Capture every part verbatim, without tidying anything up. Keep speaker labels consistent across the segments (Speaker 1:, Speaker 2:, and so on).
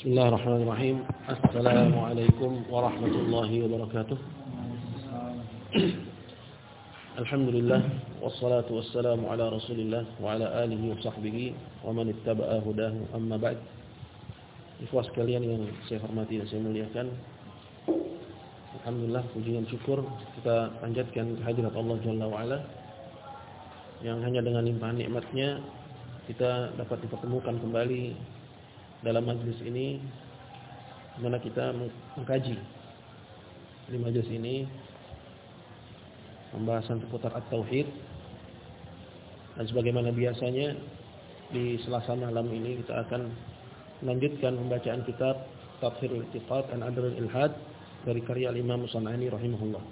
Speaker 1: Bismillahirrahmanirrahim. Assalamualaikum warahmatullahi wabarakatuh. Alhamdulillah wassalatu wassalamu ala Rasulillah wa ala alihi wa sahbihi wa man ittaba'a hudahu, amma ba'd. Ikhwah sekalian yang saya hormati dan saya muliakan, alhamdulillah, puji dan syukur kita panjatkan kehadirat Allah Jalla wa Ala yang hanya dengan limpahan nikmatnya kita dapat dipertemukan kembali dalam majlis ini, di mana kita mengkaji di majlis ini pembahasan seputar at-tauhid. Dan sebagaimana biasanya di Selasa malam ini kita akan melanjutkan pembacaan kitab Tadhhirul I'tiqad an Adrul Ilhad dari karya Imam San'ani rahimahullah.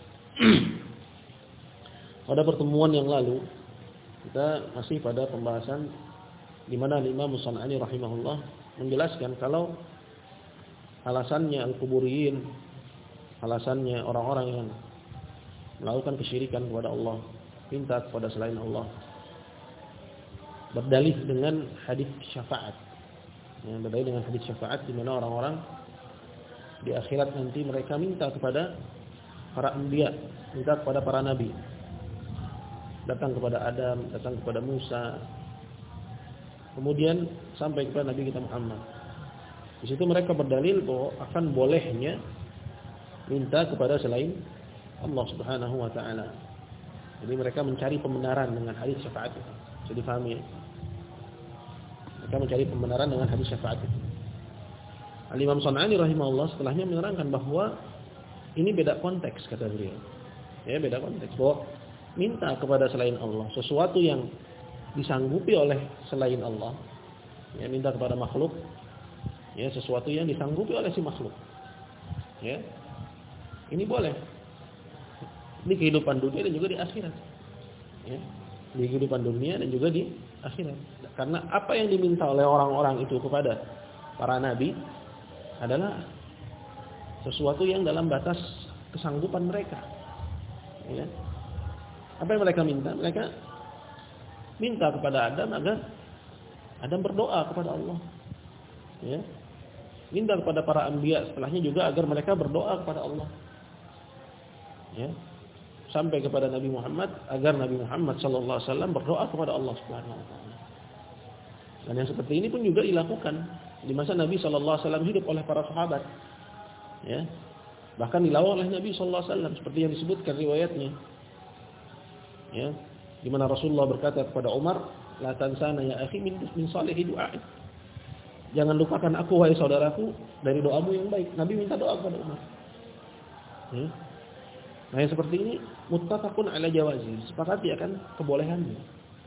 Speaker 1: Pada pertemuan yang lalu kita masih pada pembahasan di mana Imam San'ani rahimahullah menjelaskan kalau alasannya al-quburiyin, alasannya orang-orang yang melakukan kesyirikan kepada Allah, minta kepada selain Allah, berdalih dengan hadis syafaat. Yang berdalih dengan hadis syafaat di mana orang-orang di akhirat nanti mereka minta kepada para anbiya, minta kepada para nabi. Datang kepada Adam, datang kepada Musa, kemudian sampai kepada Nabi kita Muhammad. Di situ mereka berdalil bahwa akan bolehnya minta kepada selain Allah Subhanahu wa taala. Jadi mereka mencari pembenaran dengan hadis syafaat itu. Jadi difahami ya? Mereka mencari pembenaran dengan hadis syafaat itu. Al-Imam San'ani rahimahullah setelahnya menerangkan bahwa ini beda konteks, kata beliau. Ya, beda konteks. Bahwa minta kepada selain Allah sesuatu yang disanggupi oleh selain Allah, ya, minta kepada makhluk, ya, sesuatu yang disanggupi oleh si makhluk, ya, ini boleh di kehidupan dunia dan juga di akhirat, ya, di kehidupan dunia dan juga di akhirat. Karena apa yang diminta oleh orang-orang itu kepada para nabi adalah sesuatu yang dalam batas kesanggupan mereka, ya. Apa yang mereka minta? Mereka minta kepada Adam agar Adam berdoa kepada Allah, ya. Minta kepada para anbiya setelahnya juga agar mereka berdoa kepada Allah, ya. Sampai kepada Nabi Muhammad agar Nabi Muhammad sallallahu alaihi wasallam berdoa kepada Allah Subhanahu wa taala. Dan yang seperti ini pun juga dilakukan di masa Nabi sallallahu alaihi wasallam hidup oleh para sahabat, ya. Bahkan dilawan oleh Nabi sallallahu alaihi wasallam seperti yang disebutkan riwayatnya, ya, di mana Rasulullah berkata kepada Umar, "La tansana ya akhi min min salihi du'a'i." Jangan lupakan aku wahai saudaraku dari doamu yang baik. Nabi minta doa kepada Umar. Hmm? Nah, yang seperti ini muttafaqun ala jawazi, sepakati akan kebolehannya.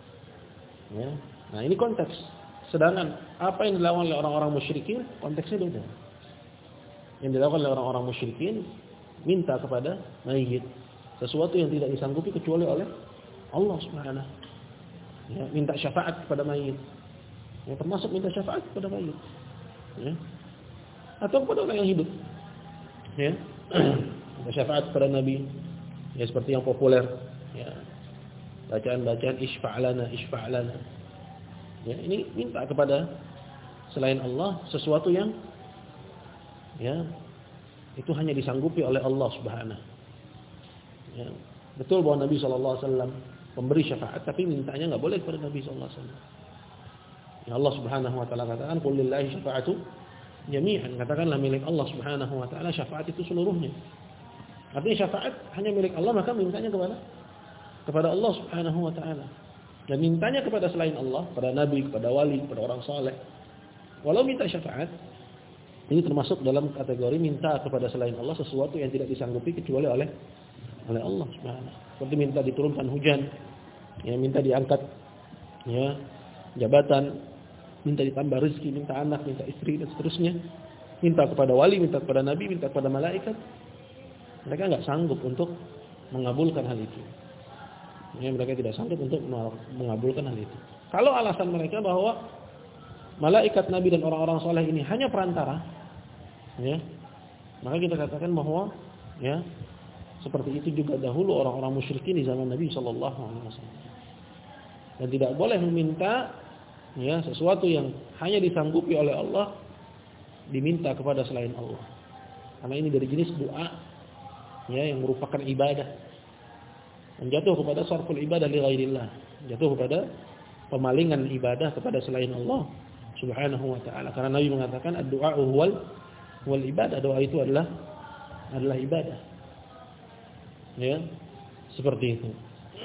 Speaker 1: Ya. Nah, ini konteks. Sedangkan apa yang dilakukan oleh orang-orang musyrikin konteksnya beda. Yang dilakukan oleh orang-orang musyrikin minta kepada mayit sesuatu yang tidak disanggupi kecuali oleh Allah Subhanahu, ya, minta syafaat kepada mayit, ya, termasuk minta syafaat kepada mayit, ya, atau kepada orang yang hidup, ya, minta syafaat kepada Nabi, ya, seperti yang populer, ya, bacaan-bacaan isfa'lana isfa'lana, ya, ini minta kepada selain Allah sesuatu yang, ya, itu hanya disanggupi oleh Allah Subhanahu, ya. Betul bahwa Nabi sallallahu alaihi wasallam memberi syafaat, tapi mintanya enggak boleh kepada Nabi sallallahu alaihi wasallam. Ya, Allah Subhanahu wa taala katakan, "Qul lillahi syafa'atu jami'an." Katakanlah milik Allah Subhanahu wa taala syafaat itu seluruhnya. Artinya syafaat hanya milik Allah, maka mintanya kepada kepada Allah Subhanahu wa taala. Dan mintanya kepada selain Allah, kepada nabi, kepada wali, kepada orang saleh, walau minta syafaat, ini termasuk dalam kategori minta kepada selain Allah sesuatu yang tidak disanggupi kecuali oleh oleh Allah Subhanahu. Seperti minta diturunkan hujan, ya, minta diangkat, ya, jabatan, minta ditambah rezeki, minta anak, minta istri dan seterusnya. Minta kepada wali, minta kepada nabi, minta kepada malaikat. Mereka enggak sanggup untuk mengabulkan hal itu. Ya, mereka tidak sanggup untuk mengabulkan hal itu. Kalau alasan mereka bahwa malaikat, nabi dan orang-orang soleh ini hanya perantara, ya, maka kita katakan bahwa, ya, seperti itu juga dahulu orang-orang musyrikin di zaman Nabi sallallahu alaihi wasallam. Dan tidak boleh meminta, ya, sesuatu yang hanya disanggupi oleh Allah diminta kepada selain Allah. Karena ini dari jenis doa ya yang merupakan ibadah. Menjatuh kepada sarful ibadah li ghairillah. Jatuh kepada pemalingan ibadah kepada selain Allah Subhanahu wa taala. Karena Nabi mengatakan ad-du'a huwal wal ibadah. Doa itu adalah adalah ibadah. Ya. Seperti itu.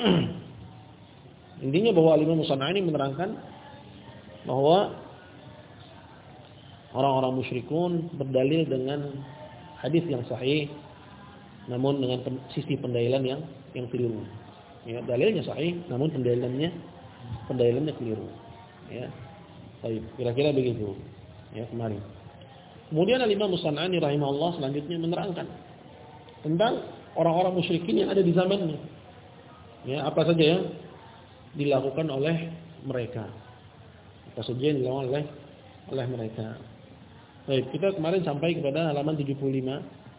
Speaker 1: Intinya bahwa Imam Musana'ani menerangkan bahwa orang-orang musyrikun berdalil dengan hadis yang sahih namun dengan sisi pendalilan yang yang keliru. Ya, dalilnya sahih namun pendalilannya pendalilannya keliru. Ya. Baik, kira-kira begitu. Ya, kemarin. Kemudian Imam Musana'ani rahimahullah selanjutnya menerangkan tentang orang-orang musyrikin yang ada di zamannya. Ya, apa saja yang dilakukan oleh mereka. Apa saja yang dilakukan oleh oleh mereka. Baik, kita kemarin sampai kepada halaman tujuh puluh lima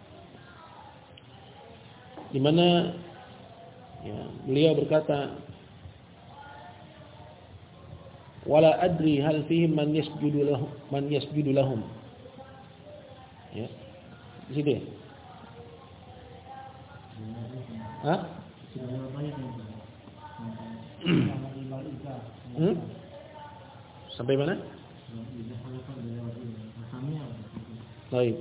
Speaker 1: di mana ya, beliau berkata wala adri hal fihim man yasjudu lahum man yasjudu lahum. Ya. Di situ ya? Hah? Hmm? Sampai mana? Baik.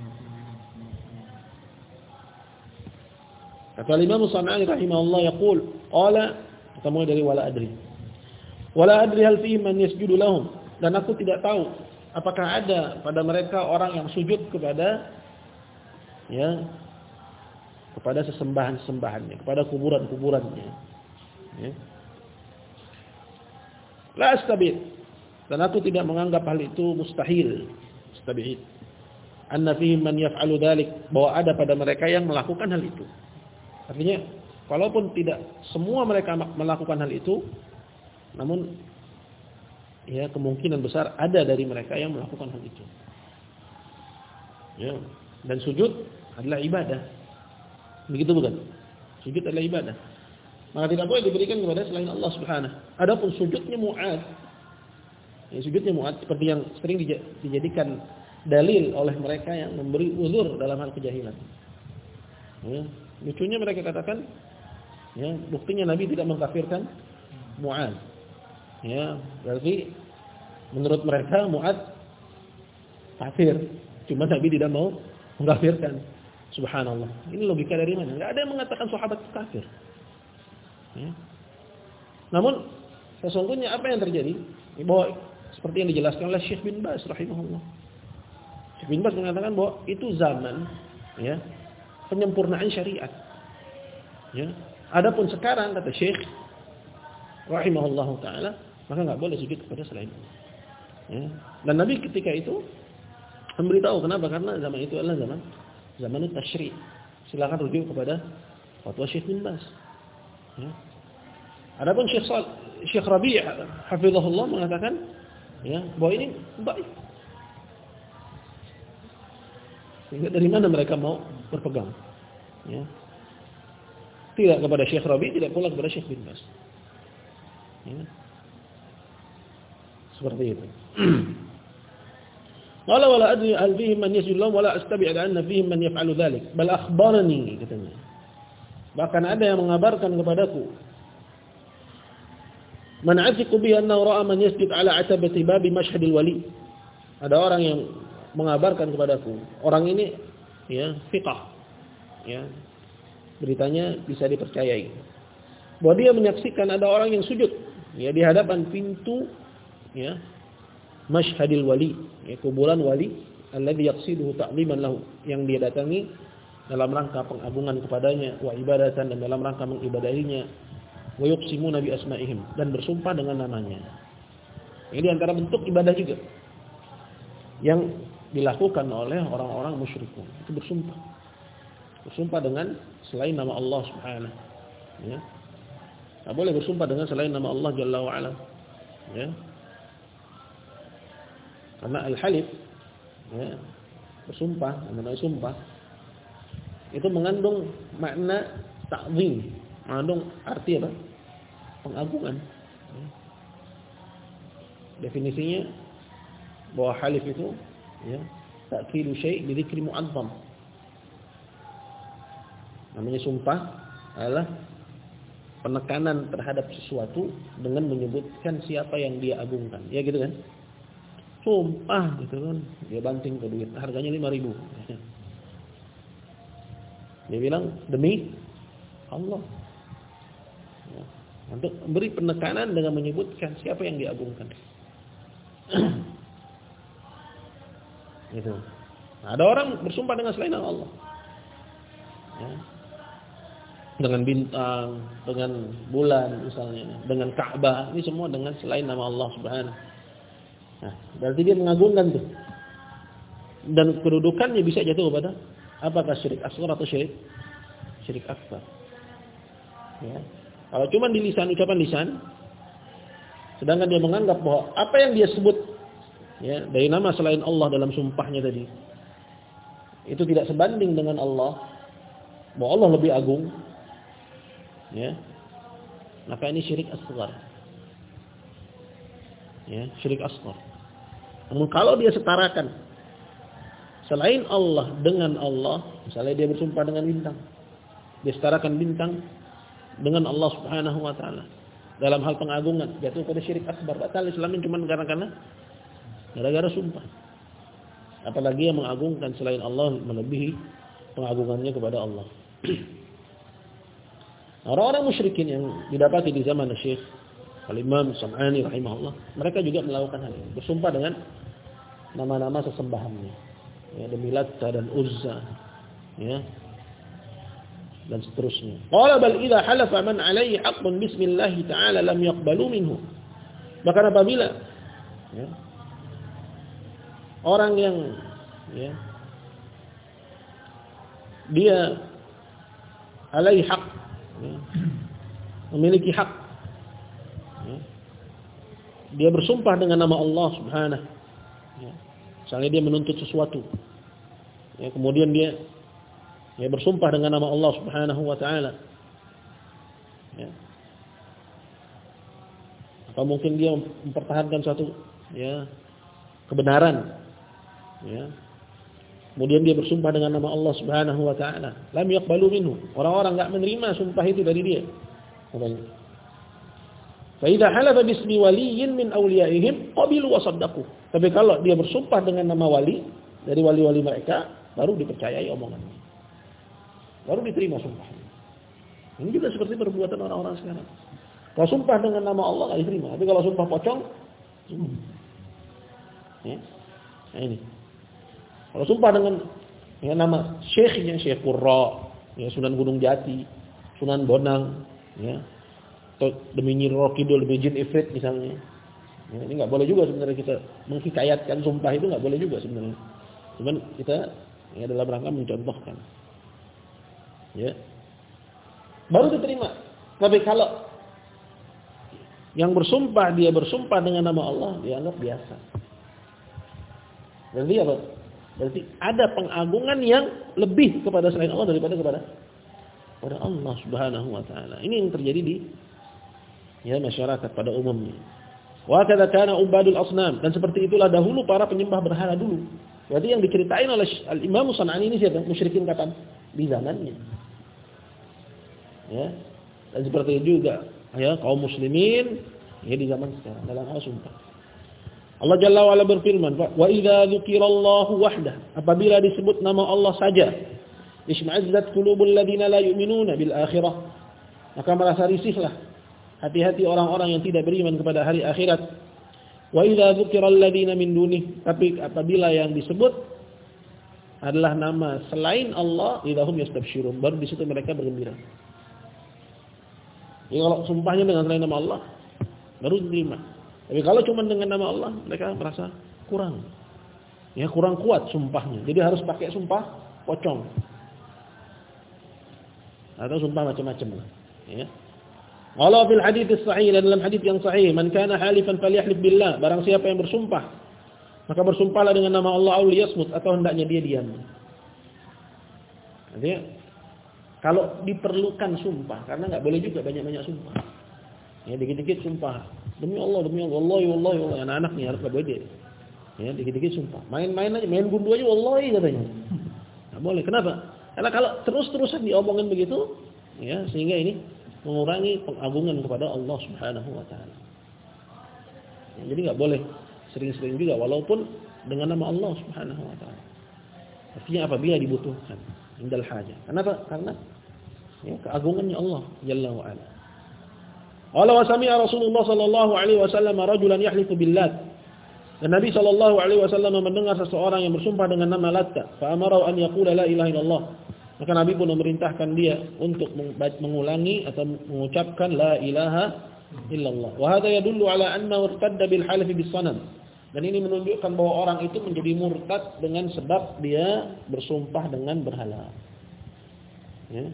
Speaker 1: Kata Imam Musana'ani rahimahullah yaqul qala ketemu dari wala adri. Wala adri hal fihi man yasjudu lahum, dan aku tidak tahu apakah ada pada mereka orang yang sujud kepada ya kepada sesembahan-sembahannya, kepada kuburan-kuburannya. Ya. La astabid, dan aku tidak menganggap hal itu mustahil. Mustabid. Anna fihim man yaf'alu dzalik, bahwa ada pada mereka yang melakukan hal itu. Artinya, walaupun tidak semua mereka melakukan hal itu, namun ya kemungkinan besar ada dari mereka yang melakukan hal itu. Ya, dan sujud adalah ibadah. Begitu bukan? Sujud adalah ibadah. Maka tidak boleh diberikan kepada selain Allah Subhanahu. Adapun sujudnya Mu'adz, ya sujudnya Mu'adz seperti yang sering dijadikan dalil oleh mereka yang memberi uzur dalam hal kejahilan. Ya, lucunya mereka katakan, ya buktinya Nabi tidak mengkafirkan Mu'adz. Ya, berarti menurut mereka Mu'adz kafir, cuma Nabi tidak mau mengkafirkan. Subhanallah. Ini logika dari mana? Enggak ada yang mengatakan sahabat kafir. Ya. Namun sesungguhnya apa yang terjadi? Bahwa seperti yang dijelaskan oleh Syekh bin Baz rahimahullah. Syekh bin Baz mengatakan bahwa itu zaman ya penyempurnaan syariat. Ya. Adapun sekarang kata Syekh rahimahullah taala, maka enggak boleh sujud kepada selain Allah. Ya. Dan Nabi ketika itu memberitahu kenapa? Karena zaman itu adalah zaman zaman tasyri'. Silakan rujuk kepada fatwa Syekh bin Baz. Ya. Adapun Syekh Sal, Syekh Rabi' hafizahullah mengatakan ya bahwa ini baik. Sehingga dari mana mereka mau berpegang? Ya. Tidak kepada Syekh Rabi', tidak pula kepada Syekh bin Baz. Ya. Seperti itu. Qala wala adri hal fihim man yasjudu lahum wala astabi'u anna fihim man yaf'alu dzalik bal akhbarani katanya. Bahkan ada yang mengabarkan kepadaku man athiqu bi annahu ra'a man yasjud ala atabati babi mashhadil wali. Ada orang yang mengabarkan kepadaku, orang ini ya thiqah. Ya. Beritanya bisa dipercayai. Bahwa dia menyaksikan ada orang yang sujud ya di hadapan pintu ya mashhadil wali, ya, kuburan wali alladhi yaqsiduhu ta'ziman lahu, yang dia datangi dalam rangka pengagungan kepadanya, wa ibadatan, dan dalam rangka mengibadahinya, wa yuqsimuna bi asma'ihim, dan bersumpah dengan namanya. Ini antara bentuk ibadah juga yang dilakukan oleh orang-orang musyrikun, itu bersumpah. Bersumpah dengan selain nama Allah Subhanahu. Ya. Tidak boleh bersumpah dengan selain nama Allah Jalla wa Ala. Ya. Karena al-halif ya, bersumpah, namanya sumpah itu mengandung makna ta'zim, mengandung arti apa? Pengagungan. Ya. Definisinya bahwa halif itu ya, ta'kilu syai' bi dzikri mu'azzam. Namanya sumpah adalah penekanan terhadap sesuatu dengan menyebutkan siapa yang dia agungkan. Ya gitu kan? Sumpah gitu kan. Dia banting ke duit, harganya lima ribu. Dia bilang demi Allah. Ya. Untuk memberi penekanan dengan menyebutkan siapa yang diagungkan. Gitu. Nah, ada orang bersumpah dengan selain Allah. Ya. Dengan bintang, dengan bulan misalnya, dengan Ka'bah, ini semua dengan selain nama Allah Subhanahu. Nah, berarti dia mengagungkan tuh. Dan kedudukannya bisa jatuh kepada apakah syirik asghar atau syirik syirik akbar. Ya. Kalau cuma di lisan, ucapan lisan, sedangkan dia menganggap bahwa apa yang dia sebut ya dari nama selain Allah dalam sumpahnya tadi itu tidak sebanding dengan Allah, bahwa Allah lebih agung, ya, maka ini syirik asghar. Ya, syirik asghar. Namun kalau dia setarakan selain Allah dengan Allah, misalnya dia bersumpah dengan bintang, dia setarakan bintang dengan Allah Subhanahu wa taala dalam hal pengagungan, jatuh pada syirik akbar. Batal Islamnya cuma karena gara-gara sumpah. Apalagi yang mengagungkan selain Allah melebihi pengagungannya kepada Allah. Orang-orang musyrikin yang didapati di zaman Syekh Al-Imam Sam'ani rahimahullah, mereka juga melakukan hal ini, bersumpah dengan nama-nama sesembahannya, ya, demi Latta dan Uzza, ya, dan seterusnya. Qala bal idza halafa man alaihi haqqun bismillah ta'ala lam yaqbalu minhu. Bahkan apabila ya, orang yang ya, dia alaihi haq, ya, memiliki hak, ya, dia bersumpah dengan nama Allah Subhanahu, ya, misalnya dia menuntut sesuatu, ya, kemudian dia ya bersumpah dengan nama Allah Subhanahu wa taala, ya, atau mungkin dia mempertahankan suatu ya kebenaran, ya, kemudian dia bersumpah dengan nama Allah Subhanahu wa taala, lam yaqbalu minhu, orang-orang enggak menerima sumpah itu dari dia. Fa idza halafa bismi waliyyin min awliyaihim qabilu wa saddaqu. Tapi kalau dia bersumpah dengan nama wali dari wali-wali mereka, baru dipercayai omongannya, baru diterima sumpahnya. Ini juga seperti perbuatan orang-orang sekarang. Kalau sumpah dengan nama Allah enggak diterima, tapi kalau sumpah pocong, hmm. ya. Nah ini. Kalau sumpah dengan ya, nama syekhnya, Syekh Qurra, ya, Sunan Gunung Jati, Sunan Bonang, ya, atau demi Nyi Roro Kidul, demi Jin Ifrit misalnya, ya, ini nggak boleh juga sebenarnya kita menghikayatkan sumpah itu, nggak boleh juga sebenarnya. Cuman kita ya dalam rangka mencontohkan, ya, baru diterima. Tapi kalau yang bersumpah dia bersumpah dengan nama Allah, dianggap biasa. Berarti apa? Berarti ada pengagungan yang lebih kepada selain Allah daripada kepada kepada Allah Subhanahu wa taala. Ini yang terjadi di ya masyarakat pada umumnya. Wa kadza kana ubadul asnam, dan seperti itulah dahulu para penyembah berhala dulu. Berarti yang diceritain oleh Al-Imam San'ani ini siapa? Musyrikin kapan? Di zamannya. Ya. Dan seperti itu juga ya kaum muslimin ya di zaman sekarang dalam hal sumpah. Allah Jalla wa Ala berfirman, "Wa idza dzukirallahu wahdah," apabila disebut nama Allah saja, "isma'izzat qulubul ladzina la yu'minuna bil akhirah," maka merasa risihlah hati-hati orang-orang yang tidak beriman kepada hari akhirat. "Wa idza dzukiral ladzina min dunih," tapi apabila yang disebut adalah nama selain Allah, idahum yastabsyirun, baru di situ mereka bergembira. Jadi kalau sumpahnya dengan selain nama Allah, baru diterima. Tapi kalau cuma dengan nama Allah, mereka merasa kurang. Ya, kurang kuat sumpahnya. Jadi harus pakai sumpah pocong. Atau sumpah macam-macam. Ya. Kalau fil hadits sahih, dalam hadits yang sahih, man kana halifan falyahlif billah, barang siapa yang bersumpah, maka bersumpahlah dengan nama Allah aw liyasmut, atau hendaknya dia diam. Artinya kalau diperlukan sumpah, karena enggak boleh juga banyak-banyak sumpah. Ya, dikit-dikit sumpah. Demi Allah, demi Allah, wallahi, wallahi, wallahi. Anak-anak nih harus enggak boleh. Ya, dikit-dikit sumpah. Main-main aja, main gundu aja wallahi katanya. Enggak boleh. Kenapa? Karena kalau terus-terusan diomongin begitu, ya, sehingga ini mengurangi pengagungan kepada Allah Subhanahu wa taala. Ya, jadi enggak boleh sering-sering juga walaupun dengan nama Allah Subhanahu wa taala. Artinya apabila dibutuhkan, indal hajah. Kenapa? Karena ya, keagungannya Allah Jalla wa ala. Qala wa sami'a Rasulullah sallallahu alaihi wasallam rajulan yahlifu billat. Dan Nabi sallallahu alaihi wasallam mendengar seseorang yang bersumpah dengan nama Latta, fa amara an yaqula la ilaha illallah. Maka Nabi pun memerintahkan dia untuk mengulangi atau mengucapkan la ilaha illallah. Wa hadha yadullu ala annahu irtadda bil halfi bis sanam. Dan ini menunjukkan bahwa orang itu menjadi murtad dengan sebab dia bersumpah dengan berhala. Ya.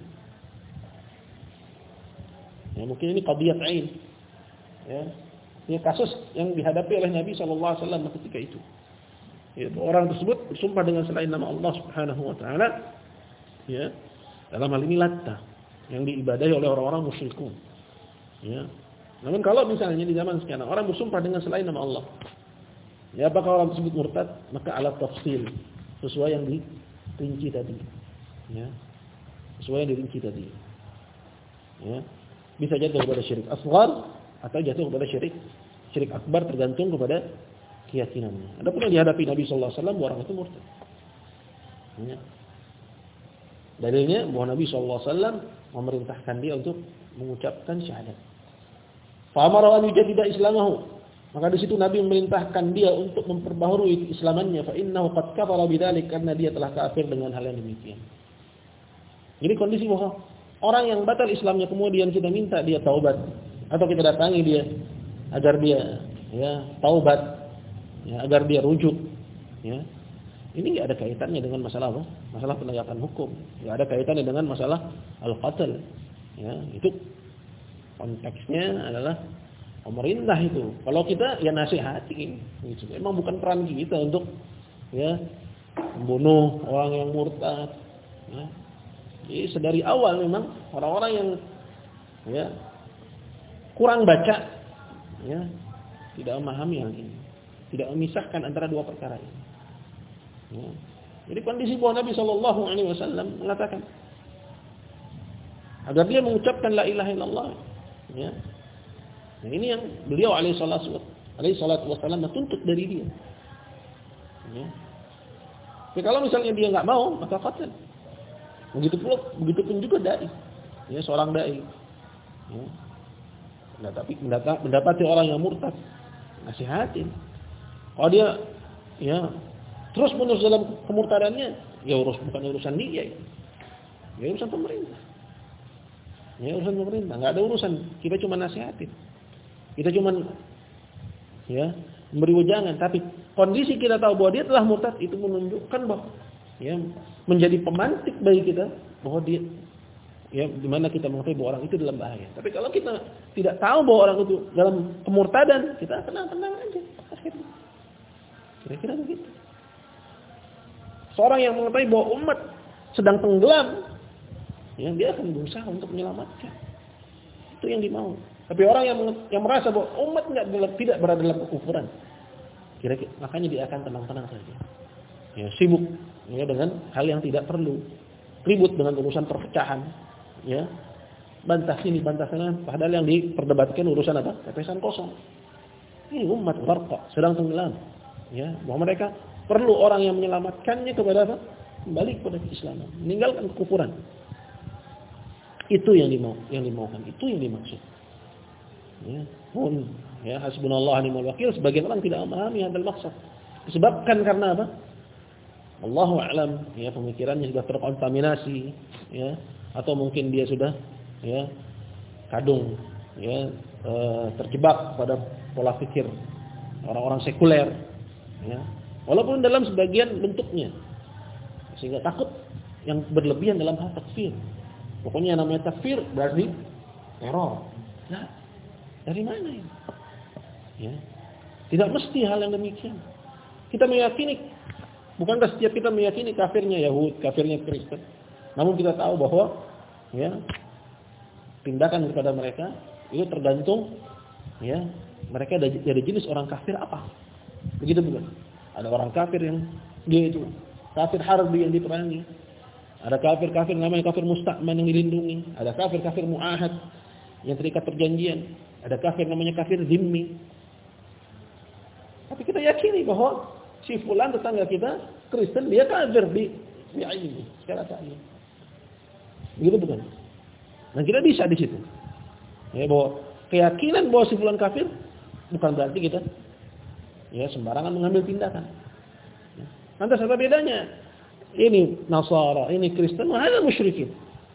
Speaker 1: Ya, mungkin ini qadiyat ain. Ya. Ini kasus yang dihadapi oleh Nabi shallallahu alaihi wasallam ketika itu. Ya, orang tersebut bersumpah dengan selain nama Allah Subhanahu wa taala. Ya. Dalam hal ini Latta yang diibadahi oleh orang-orang musyrikun. Ya. Namun kalau misalnya di zaman sekarang orang bersumpah dengan selain nama Allah, ya apakah orang tersebut murtad? Maka ala tafsil sesuai yang dirinci tadi. Ya. Sesuai yang dirinci tadi. Ya. Bisa jatuh kepada syirik asghar atau jatuh kepada syirik syirik akbar, tergantung kepada keyakinannya. Adapun yang dihadapi Nabi sallallahu alaihi wasallam orang itu murtad. Ya. Dalilnya bahwa Nabi sallallahu alaihi wasallam memerintahkan dia untuk mengucapkan syahadat. Fa amara an yujaddida islamahu. Maka di situ Nabi memerintahkan dia untuk memperbaharui keislamannya, fa innahu qad kafara bidzalik, karena dia telah kafir dengan hal yang demikian. Jadi kondisi bahwa orang yang batal Islamnya kemudian kita minta dia taubat atau kita datangi dia agar dia ya taubat, ya, agar dia rujuk, ya. Ini enggak ada kaitannya dengan masalah apa? Masalah penegakan hukum. Enggak ada kaitannya dengan masalah al-qatl. Ya, itu konteksnya adalah pemerintah itu. Kalau kita ya nasihati gitu. Memang bukan peran kita untuk ya membunuh orang yang murtad, ya. Jadi sedari awal memang orang-orang yang ya kurang baca, ya, tidak memahami hal ini, tidak memisahkan antara dua perkara ini. Ya. Jadi kondisi bahwa Nabi Shallallahu Alaihi Wasallam mengatakan agar dia mengucapkan la ilaha illallah, ya. Nah, ini yang beliau alaihi salatu wasallam tuntut dari dia. Ya. Tapi kalau misalnya dia nggak mau, maka qatl. Begitu pula, begitu pun juga dai, ya, seorang dai, ya. Nah, tapi mendapati orang yang murtad, nasihatin. Kalau dia, ya, terus menerus dalam kemurtadannya, ya urus bukan urusan dia, ya, ya urusan pemerintah, ya urusan pemerintah, nggak ada urusan. Kita cuma nasihatin, kita cuma, ya, memberi wejangan. Tapi kondisi kita tahu bahwa dia telah murtad, itu menunjukkan bahwa ya menjadi pemantik bagi kita bahwa dia ya di mana kita mengetahui bahwa orang itu dalam bahaya. Tapi kalau kita tidak tahu bahwa orang itu dalam kemurtadan, kita tenang-tenang aja akhirnya. Kira-kira begitu. Seorang yang mengetahui bahwa umat sedang tenggelam, ya dia akan berusaha untuk menyelamatkan. Itu yang dimau. Tapi orang yang yang merasa bahwa umat enggak tidak berada dalam kekufuran, kira-kira makanya dia akan tenang-tenang saja. Ya, sibuk ya dengan hal yang tidak perlu, ribut dengan urusan perpecahan, ya, bantah sini bantah sana, padahal yang diperdebatkan urusan apa? Pepesan kosong. Ini umat warqa sedang tenggelam, ya, bahwa mereka perlu orang yang menyelamatkannya kepada apa? Kembali kepada keislaman, meninggalkan kekufuran. Itu yang dimau, yang dimaukan, itu yang dimaksud. Ya, pun ya hasbunallahu wa ni'mal wakil, sebagian orang tidak memahami hadal maksud. Disebabkan karena apa? Allahu a'lam, ya, pemikirannya sudah terkontaminasi, ya, atau mungkin dia sudah ya kadung, ya, e, terjebak pada pola pikir orang-orang sekuler, ya, walaupun dalam sebagian bentuknya, sehingga takut yang berlebihan dalam hal takfir. Pokoknya namanya takfir berarti teror. Nah, dari mana ini? Ya, tidak mesti hal yang demikian. Kita meyakini. Bukankah setiap kita meyakini kafirnya Yahud, kafirnya Kristen? Namun kita tahu bahwa ya tindakan kepada mereka itu tergantung ya mereka dari jenis orang kafir apa. Begitu bukan? Ada orang kafir yang dia itu kafir harbi yang diperangi. Ada kafir-kafir namanya kafir musta'man yang dilindungi. Ada kafir-kafir mu'ahad yang terikat perjanjian. Ada kafir namanya kafir zimmi. Tapi kita yakini bahwa si fulan tetangga kita Kristen, dia kafir di di ini secara ta'yin. Begitu bukan? Nah, kita bisa di situ. Ya, bahwa keyakinan bahwa si fulan kafir bukan berarti kita ya sembarangan mengambil tindakan. Lantas apa bedanya? Ini Nasara, ini Kristen, ada musyrikin.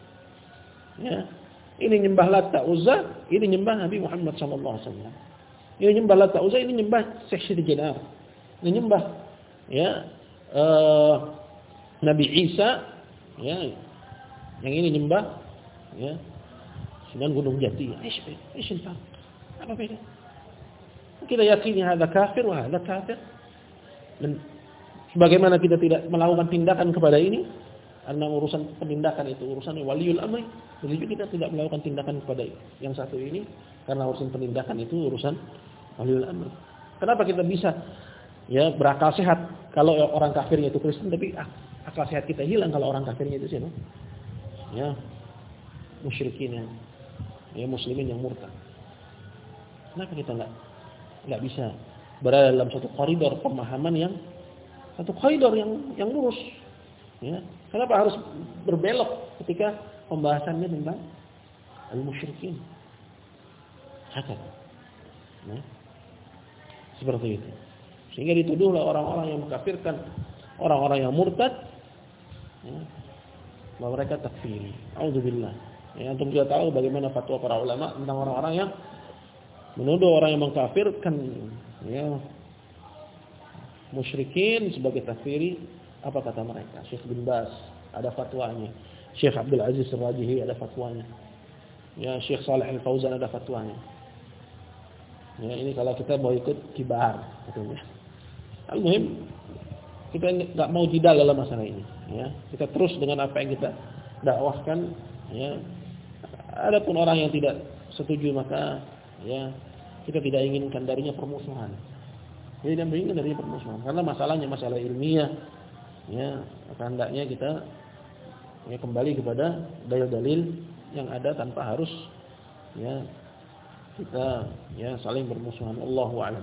Speaker 1: Ya. Ini nyembah Lata Uzza, ini nyembah Nabi Muhammad sallallahu alaihi wasallam. Ini nyembah Lata Uzza, ini nyembah Syekh Jenar. Ini nyembah ya uh, Nabi Isa, ya. Yang ini nyembah ya Sunan Gunung Jati. Ish, ish, apa beda? Kita yakini ada kafir, wah ada kafir. Dan sebagaimana kita tidak melakukan tindakan kepada ini, karena urusan penindakan itu urusan waliul amri, begitu kita tidak melakukan tindakan kepada yang satu ini, karena urusan penindakan itu urusan waliul amri. Kenapa kita bisa ya berakal sehat kalau orang kafirnya itu Kristen, tapi akal sehat kita hilang kalau orang kafirnya itu siapa? Ya musyrikin yang ya muslimin yang murtad. Kenapa kita enggak enggak bisa berada dalam satu koridor pemahaman yang satu koridor yang yang lurus? Ya, kenapa harus berbelok ketika pembahasannya tentang al-musyrikin? Hakik. Nah, seperti itu. Sehingga dituduhlah orang-orang yang mengkafirkan orang-orang yang murtad, ya, bahwa mereka takfiri. Auzubillah. Ya, antum juga tahu bagaimana fatwa para ulama tentang orang-orang yang menuduh orang yang mengkafirkan ya musyrikin sebagai takfiri. Apa kata mereka? Syekh bin Baz ada fatwanya. Syekh Abdul Aziz Ar-Rajihi ada fatwanya. Ya, Syekh Shalih Al-Fauzan ada fatwanya. Ya, ini kalau kita mau ikut kibar katanya. Al-muhim kita enggak mau jidal dalam masalah ini, ya. Kita terus dengan apa yang kita dakwahkan, ya. Adapun orang yang tidak setuju maka ya kita tidak inginkan darinya permusuhan. Jadi tidak inginkan darinya permusuhan karena masalahnya masalah ilmiah, ya. Hendaknya kita ya kembali kepada dalil-dalil yang ada tanpa harus ya kita ya saling bermusuhan. Allahu a'lam.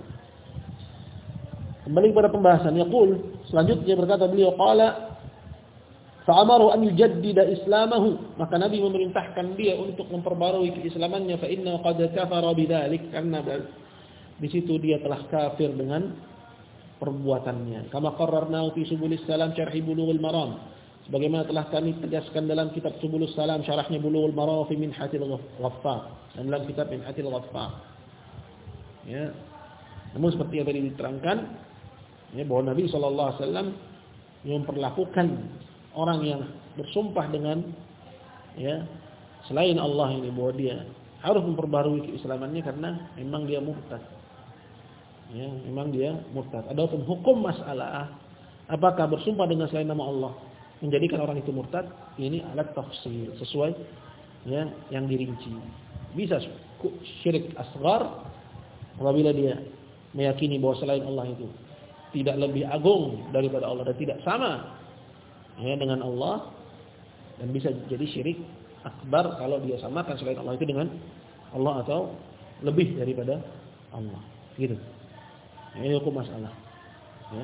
Speaker 1: Kembali kepada pembahasan. Yaqul, selanjutnya berkata beliau, qala fa'amaru an yujaddida islamahu, maka Nabi memerintahkan dia untuk memperbarui keislamannya, fa inna qad kafara bidzalik, karena di situ dia telah kafir dengan perbuatannya. Kama qarrarna fi subulis salam syarhi bulughul maram, sebagaimana telah kami tegaskan dalam kitab Subulus Salam syarahnya Bulughul Maram fi Minhatil Ghaffar, dan dalam kitab Minhatil Ghaffar. Ya. Namun seperti yang tadi diterangkan, ya, bahwa Nabi sallallahu alaihi wasallam memperlakukan orang yang bersumpah dengan ya selain Allah ini, bahwa dia harus memperbarui keislamannya karena memang dia murtad. Ya, memang dia murtad. Adapun hukum masalah apakah bersumpah dengan selain nama Allah menjadikan orang itu murtad, ini alat tafsir sesuai ya yang dirinci. Bisa syirik asghar apabila dia meyakini bahwa selain Allah itu tidak lebih agung daripada Allah dan tidak sama ya dengan Allah, dan bisa jadi syirik akbar kalau dia samakan selain Allah itu dengan Allah atau lebih daripada Allah. Gitu. Ini hukum masalah. Ya.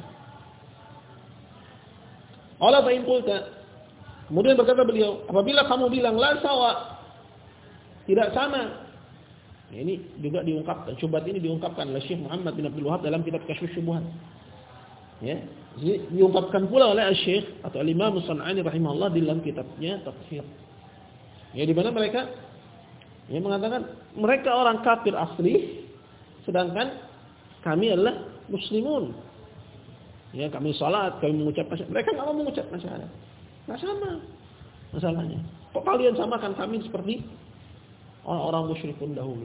Speaker 1: Allah fa'in qulta, kemudian berkata beliau, apabila kamu bilang la sawa, tidak sama. Ya, ini juga diungkapkan, syubhat ini diungkapkan oleh Syekh Muhammad bin Abdul Wahhab dalam kitab Kasyfus Syubhat. Ya, diungkapkan pula oleh Syekh atau Imam As-San'ani rahimahullah dalam kitabnya Tafsir. Ya, di mana mereka ya mengatakan mereka orang kafir asli, sedangkan kami adalah muslimun. Ya, kami salat, kami mengucapkan syahadat. Mereka enggak mau mengucapkan syahadat. Enggak sama masalahnya. Kok kalian samakan kami seperti orang-orang musyrikun dahulu?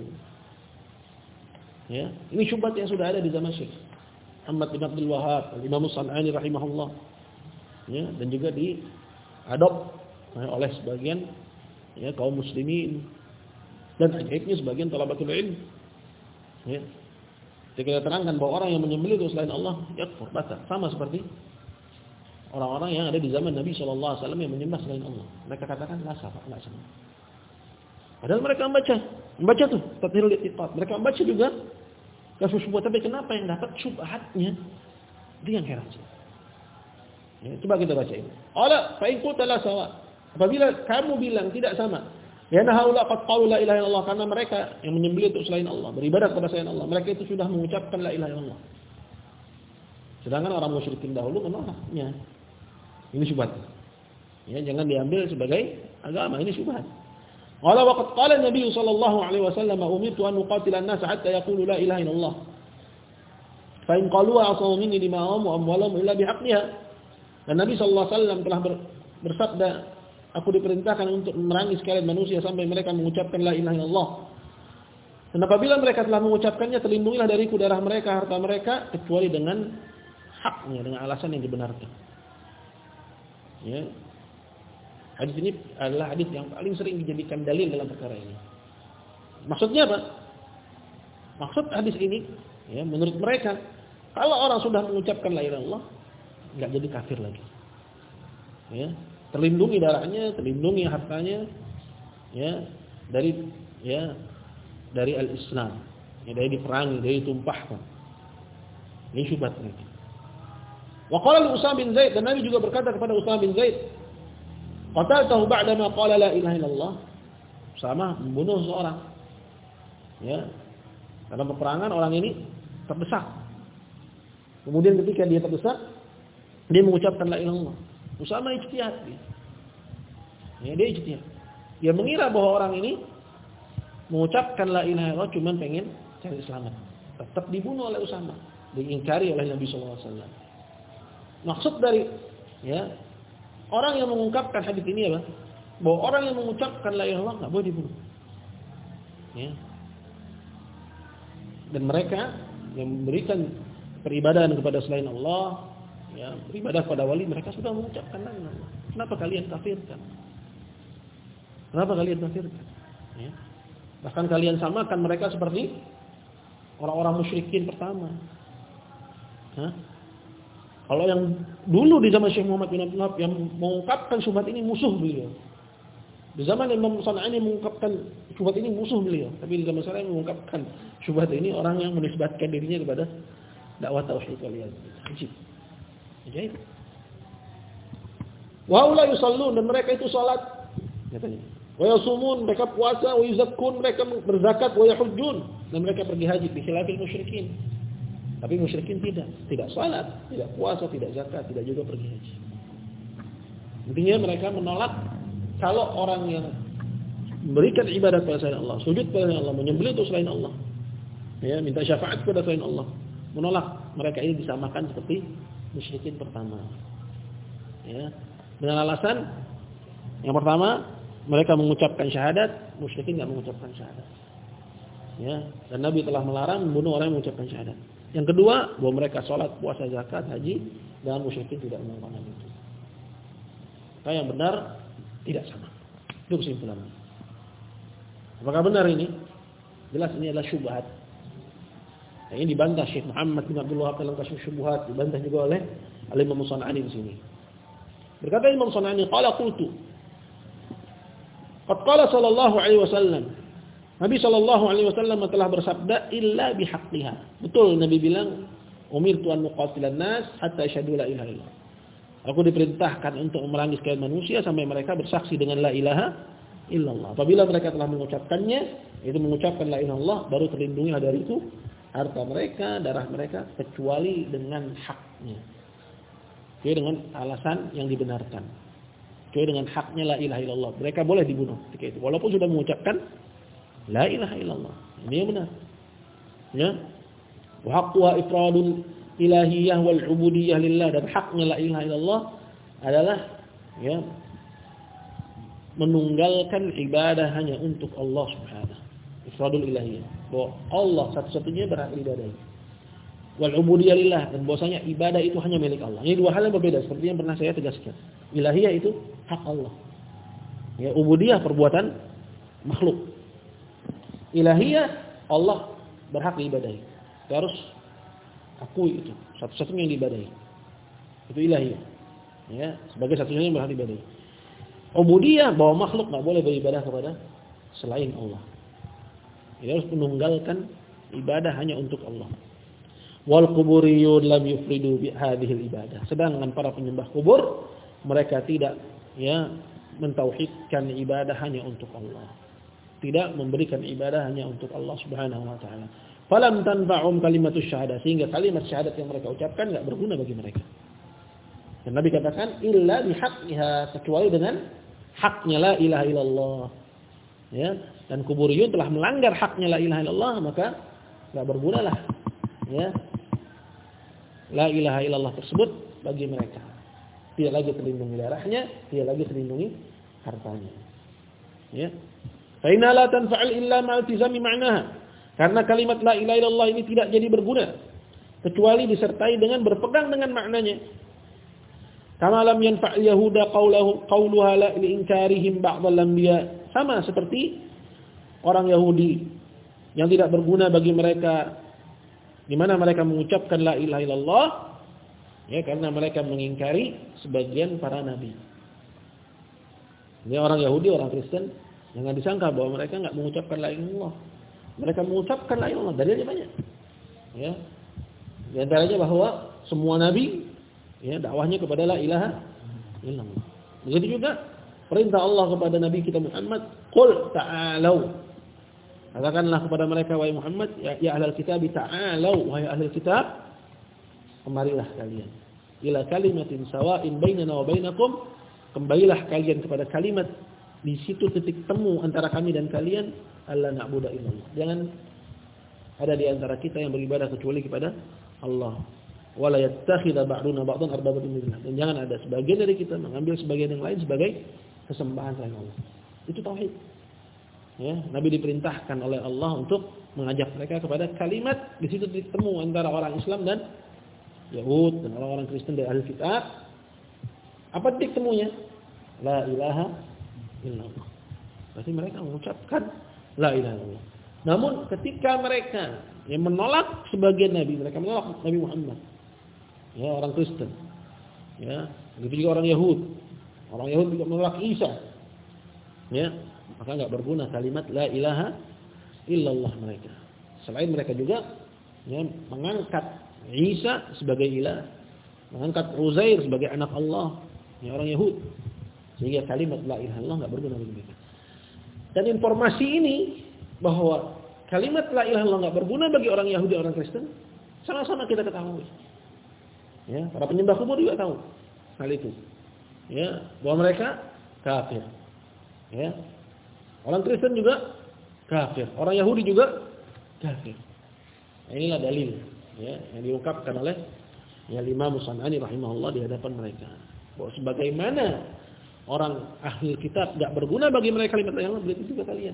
Speaker 1: Ya, ini syubhat yang sudah ada di zaman Syekh Muhammad bin Abdul Wahhab, Imam As-San'ani rahimahullah. Ya, dan juga diadop oleh sebagian ya kaum muslimin dan akhirnya sebagian talabatul ilm. Ya. Ketika terangkan bahwa orang yang menyembelih itu selain Allah, yakfur, batal. Sama seperti orang-orang yang ada di zaman Nabi shallallahu alaihi wasallam yang menyembah selain Allah. Mereka katakan la safa, enggak sama. Padahal mereka membaca, membaca tuh tathirul i'tiqad. Mereka membaca juga kasus syubhat, tapi kenapa yang dapat syubhatnya? Itu yang heran. Ya, coba kita baca ini. Ala fa in qulta la sawa. Apabila kamu bilang tidak sama, ya haula qad qalu la ilaha illallah, karena mereka yang menyembelih itu selain Allah, beribadah kepada selain Allah, mereka itu sudah mengucapkan la ilaha illallah. Sedangkan orang musyrikin dahulu menolaknya. Ini syubhat. Ya, jangan diambil sebagai agama, ini syubhat. Qala wa qad qala Nabi sallallahu alaihi wasallam umirtu an uqatila an-nas hatta yaqulu la ilaha illallah. Fa in qalu asaw minni dima'ahum wa amwalahum illa bihaqqiha. Dan Nabi sallallahu alaihi wasallam telah bersabda, aku diperintahkan untuk memerangi sekalian manusia sampai mereka mengucapkan la ilaha illallah. Dan apabila mereka telah mengucapkannya, terlindungilah dariku darah mereka, harta mereka, kecuali dengan haknya, dengan alasan yang dibenarkan. Ya. Hadis ini adalah hadis yang paling sering dijadikan dalil dalam perkara ini. Maksudnya apa? Maksud hadis ini, ya, menurut mereka, kalau orang sudah mengucapkan la ilaha illallah, enggak jadi kafir lagi. Ya, terlindungi darahnya, terlindungi hartanya, ya, dari ya dari al-Islam, ya, dari diperangi, dari ditumpahkan. Ini syubhat mereka. Wa qala Usama bin Zaid, dan Nabi juga berkata kepada Usama bin Zaid, qataltahu ba'da ma qala la ilaha illallah. Sama membunuh seorang. Ya. Dalam peperangan orang ini terdesak. Kemudian ketika dia terdesak, dia mengucapkan la ilaha illallah. Usama ijtihad dia. Ya, dia ijtihad. Dia mengira bahwa orang ini mengucapkan la ilaha illallah cuma pengen cari selamat. Tetap dibunuh oleh Usama, diingkari oleh Nabi sallallahu alaihi wasallam. Maksud dari ya orang yang mengungkapkan hadis ini apa? Bahwa orang yang mengucapkan la ilaha illallah enggak boleh dibunuh. Ya. Dan mereka yang memberikan peribadahan kepada selain Allah, ya, beribadah pada wali, mereka sudah mengucapkan la ilaha illallah. Kenapa kalian kafirkan? Kenapa kalian kafirkan? Ya. Bahkan kalian samakan mereka seperti orang-orang musyrikin pertama. Hah? Kalau yang dulu di zaman Syekh Muhammad bin Abdul Wahab yang mengungkapkan syubhat ini musuh beliau. Di zaman Imam San'ani mengungkapkan syubhat ini musuh beliau. Tapi di zaman sekarang mengungkapkan syubhat ini orang yang menisbatkan dirinya kepada dakwah tauhid kalian. Ajib. Ajaib. Wa la yusallun, dan mereka itu salat katanya. Wa yasumun, mereka puasa, wa yuzakkun, mereka berzakat, wa yahujjun, dan mereka pergi haji, bi khilafil musyrikin. Tapi musyrikin tidak, tidak salat, tidak puasa, tidak zakat, tidak juga pergi haji. Intinya mereka menolak kalau orang yang memberikan ibadah kepada selain Allah, sujud kepada Allah, menyembelih itu selain Allah, ya, minta syafaat kepada selain Allah, menolak, mereka ini disamakan seperti musyrikin pertama. Ya, dengan alasan yang pertama, mereka mengucapkan syahadat, musyrikin enggak mengucapkan syahadat. Ya, dan Nabi telah melarang membunuh orang yang mengucapkan syahadat. Yang kedua, bahwa mereka salat, puasa, zakat, haji, dan musyrikin tidak melakukan itu. Maka yang benar tidak sama. Itu kesimpulannya. Apakah benar ini? Jelas ini adalah syubhat. Nah, ini dibantah Syekh Muhammad bin Abdul Wahab dalam kasus syubhat, dibantah juga oleh Al-Imam San'ani di sini. Berkata Imam San'ani, qala qultu qad qala sallallahu alaihi wasallam, Nabi sallallahu alaihi wasallam telah bersabda illa bihaqqiha. Betul Nabi bilang, umirtu an nuqatilan nas hatta yashhadu la ilaha illallah. Aku diperintahkan untuk memerangi sekalian manusia sampai mereka bersaksi dengan la ilaha illallah. Apabila mereka telah mengucapkannya, itu mengucapkan la ilaha illallah, baru terlindungi dari itu harta mereka, darah mereka, kecuali dengan haknya. Kecuali dengan alasan yang dibenarkan. Kecuali dengan haknya la ilaha illallah. Mereka boleh dibunuh ketika itu, walaupun sudah mengucapkan la ilaha illallah. Ini yang benar. Ya. Wa haqqa ifradul ilahiyah wal ubudiyah lillah, dan haknya la ilaha illallah adalah ya menunggalkan ibadah hanya untuk Allah Subhanahu. Ifradul ilahiyah, bahwa Allah satu-satunya berhak ibadah. Wal ubudiyah lillah, dan bahwasanya ibadah itu hanya milik Allah. Ini dua hal yang berbeda seperti yang pernah saya tegaskan. Ilahiyah itu hak Allah. Ya, ubudiyah perbuatan makhluk. Ilahiyah Allah berhak diibadahi. Kita harus akui itu satu-satunya yang diibadahi. Itu ilahi. Ya, sebagai satu-satunya yang berhak diibadahi. Ubudiyah bahwa makhluk enggak boleh beribadah kepada selain Allah. Dia harus menunggalkan ibadah hanya untuk Allah. Wal quburiyun lam yufridu bi hadhil ibadah. Sedangkan para penyembah kubur mereka tidak ya mentauhidkan ibadah hanya untuk Allah. Tidak memberikan ibadah hanya untuk Allah Subhanahu wa taala. Falam tanfa'um kalimatus syahadah, sehingga kalimat syahadat yang mereka ucapkan enggak berguna bagi mereka. Dan Nabi katakan illa bihaqqiha, kecuali dengan haknya la ilaha illallah. Ya, dan kuburiyun telah melanggar haknya la ilaha illallah, maka enggak bergunalah ya la ilaha illallah tersebut bagi mereka. Tidak lagi terlindungi darahnya, tidak lagi terlindungi hartanya. Ya. Fa inna la tanfa'al illa ma'altizami ma'naha. Karena kalimat la ilaha illallah ini tidak jadi berguna kecuali disertai dengan berpegang dengan maknanya. Kama lam yanfa'il yahuda qawluhu qawluha la liinkarihim ba'dal anbiya. Sama seperti orang Yahudi yang tidak berguna bagi mereka di mana mereka mengucapkan la ilaha illallah ya karena mereka mengingkari sebagian para nabi. Ini orang Yahudi, orang Kristen, jangan disangka bahwa mereka enggak mengucapkan la ilaha illallah. Mereka mengucapkan la ilaha illallah, dalilnya banyak. Ya. Di antaranya bahwa semua nabi ya dakwahnya kepada la ilaha illallah. Begitu juga perintah Allah kepada nabi kita Muhammad, qul ta'alu. Katakanlah kepada mereka wahai Muhammad, ya, ya ahlul kitab ta'alu, wahai ahlul kitab, kemarilah kalian ila kalimatin sawa'in bainana wa bainakum, kembalilah kalian kepada kalimat di situ titik temu antara kami dan kalian, alla na'budu illallah. Jangan ada di antara kita yang beribadah kecuali kepada Allah. Wala yattakhidha ba'duna ba'dan arbaba min dunillah. Dan jangan ada sebagian dari kita mengambil sebagian yang lain sebagai kesembahan selain Allah. Itu tauhid. Ya, Nabi diperintahkan oleh Allah untuk mengajak mereka kepada kalimat di situ titik temu antara orang Islam dan Yahud dan orang-orang Kristen dari ahli kitab. Apa titik temunya? La ilaha illallah. Berarti mereka mengucapkan la ilaha illallah. Namun ketika mereka yang menolak sebagian nabi, mereka menolak Nabi Muhammad. Ya, orang Kristen. Ya, begitu juga orang Yahud. Orang Yahud juga menolak Isa. Ya, maka enggak berguna kalimat la ilaha illallah mereka. Selain mereka juga ya, mengangkat Isa sebagai ilah, mengangkat Uzair sebagai anak Allah, ya orang Yahud. Sehingga kalimat la ilaha illallah enggak berguna bagi mereka. Dan informasi ini bahwa kalimat la ilaha illallah enggak berguna bagi orang Yahudi, orang Kristen, sama-sama kita ketahui. Ya, para penyembah kubur juga tahu hal itu. Ya, bahwa mereka kafir. Ya. Orang Kristen juga kafir, orang Yahudi juga kafir. Nah, inilah dalil ya yang diungkapkan oleh ya Imam San'ani rahimahullah di hadapan mereka. Bahwa sebagaimana orang ahli kitab enggak berguna bagi mereka kalimat la ilaha illallah, begitu juga kalian.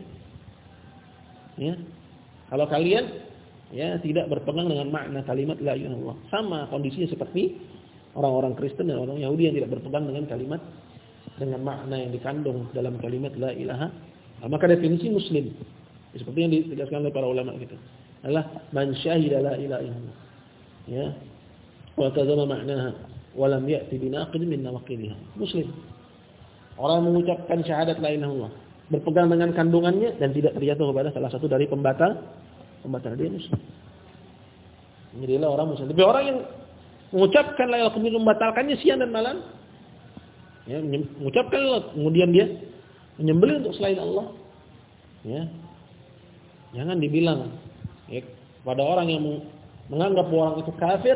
Speaker 1: Ya. Kalau kalian ya tidak berpegang dengan makna kalimat la ilaha illallah, sama kondisinya seperti orang-orang Kristen dan orang Yahudi yang tidak berpegang dengan kalimat dengan makna yang dikandung dalam kalimat la ilaha. Nah, maka definisi muslim seperti yang dijelaskan oleh para ulama kita adalah man syahida la ilaha illallah ya wa tazama ma'naha wa lam ya'ti binaqid min nawaqidiha. Muslim orang yang mengucapkan syahadat la ilaha illallah, berpegang dengan kandungannya dan tidak terjatuh kepada salah satu dari pembatal pembatal, dia muslim. Ini adalah orang muslim. Tapi orang yang mengucapkan la ilaha illallah kemudian membatalkannya siang dan malam, ya, mengucapkan la ilaha kemudian dia menyembelih untuk selain Allah, ya, jangan dibilang ya, pada orang yang menganggap orang itu kafir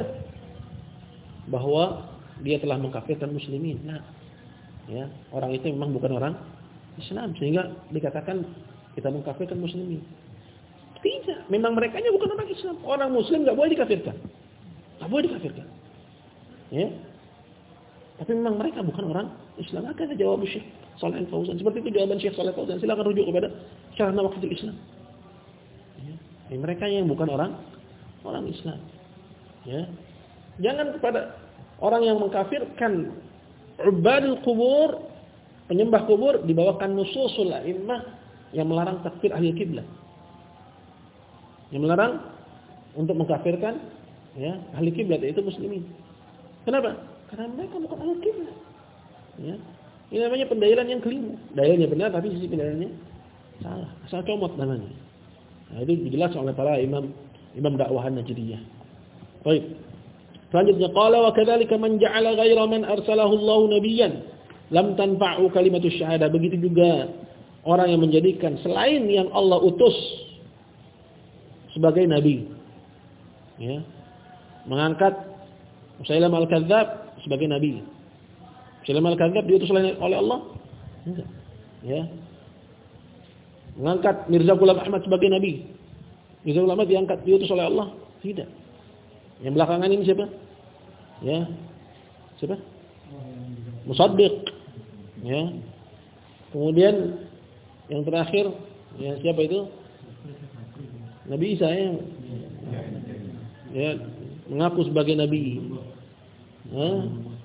Speaker 1: bahwa dia telah mengkafirkan muslimin. Nah, ya, orang itu memang bukan orang Islam sehingga dikatakan kita mengkafirkan muslimin. Tidak, memang mereka nya bukan orang Islam. Orang muslim enggak boleh dikafirkan. Enggak boleh dikafirkan. Ya. Tapi memang mereka bukan orang Islam. Akan jawab Syekh Shalih Al-Fauzan. Seperti itu jawaban Syekh Shalih Al-Fauzan. Silakan rujuk kepada Syarah Nawaqidul Islam. Ya. Jadi mereka yang bukan orang orang Islam. Ya. Jangan kepada orang yang mengkafirkan ubadul kubur, penyembah kubur, dibawakan nususul a'immah yang melarang takfir ahli kiblah. Yang melarang untuk mengkafirkan ya ahli kiblat yaitu muslimin. Kenapa? Karena mereka bukan ahli kiblat. Ya. Ini namanya pendalilan yang keliru. Dalilnya benar tapi sisi pendalilannya salah. Asal comot namanya. Nah, itu dijelaskan oleh para imam imam dakwahan Najdiyah. Baik. Selanjutnya qala wa kadzalika man ja'ala ghaira man arsalahu Allah nabiyyan lam tanfa'u kalimatus syahadah. Begitu juga orang yang menjadikan selain yang Allah utus sebagai nabi. Ya. Mengangkat Musailamah al-Kadzdzab sebagai nabi. Musailamah al-Kadzdzab diutus oleh Allah? Enggak. Ya. Mengangkat Mirza Ghulam Ahmad sebagai nabi. Mirza Ghulam Ahmad diangkat diutus oleh Allah? Tidak. Yang belakangan ini siapa? Ya. Siapa? Musaddiq. Ya. Kemudian yang terakhir ya siapa itu? Nabi Isa yang ya mengaku sebagai nabi. Hah?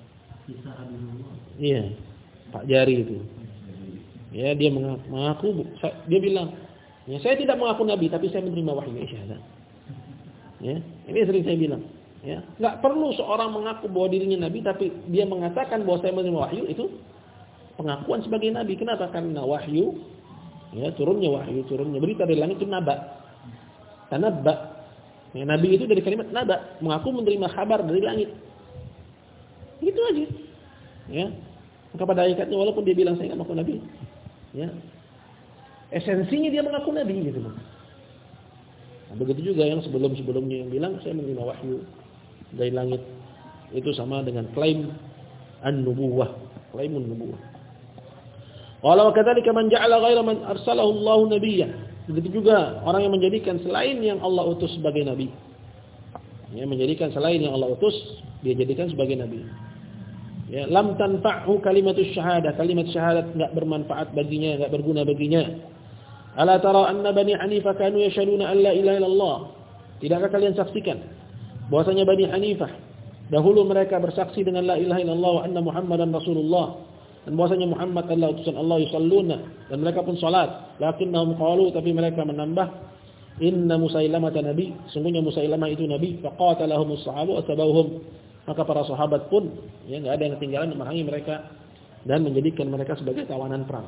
Speaker 1: Iya. Pak Jari itu. Ya, dia mengaku, dia bilang, ya, saya tidak mengaku nabi tapi saya menerima wahyu isyarat. Ya, ini sering saya bilang, ya, enggak perlu seorang mengaku bahwa dirinya nabi tapi dia mengatakan bahwa saya menerima wahyu, itu pengakuan sebagai nabi. Kenapa? Karena wahyu, ya, turunnya wahyu, turunnya berita dari langit itu naba. Tanabba. Ya, nabi itu dari kalimat naba, mengaku menerima kabar dari langit. Itu aja. Ya. Maka pada hakikatnya walaupun dia bilang saya enggak mengaku nabi, ya, esensinya dia mengaku nabi gitu loh. Nah, begitu juga yang sebelum-sebelumnya yang bilang saya menerima wahyu dari langit, itu sama dengan klaim an-nubuwah, klaim an-nubuwah. Wala kadzalika man ja'ala ghaira man arsalahu Allah nabiyyan. Begitu juga orang yang menjadikan selain yang Allah utus sebagai nabi. Ya, menjadikan selain yang Allah utus dia jadikan sebagai nabi. Ya, lam tanfa'hu kalimatus syahadah, kalimat syahadat enggak bermanfaat baginya, enggak berguna baginya. Ala tara anna Bani Hanifah kanu yashhaduna an la ilaha illallah. Tidakkah kalian saksikan bahwasanya Bani Hanifah dahulu mereka bersaksi dengan la ilaha illallah wa anna Muhammadan Rasulullah, dan bahwasanya Muhammad adalah utusan Allah, yusalluna, dan mereka pun salat. Lakinnahum qalu, tapi mereka menambah, inna Musailamah nabi, sungguhnya Musailamah itu nabi. Faqatalahumus sahabu asbauhum, maka para sahabat pun ya enggak ada yang ketinggalan memerangi mereka dan menjadikan mereka sebagai tawanan perang.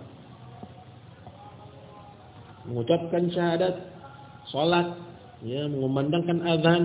Speaker 1: Mengucapkan syahadat, salat, ya, mengumandangkan azan,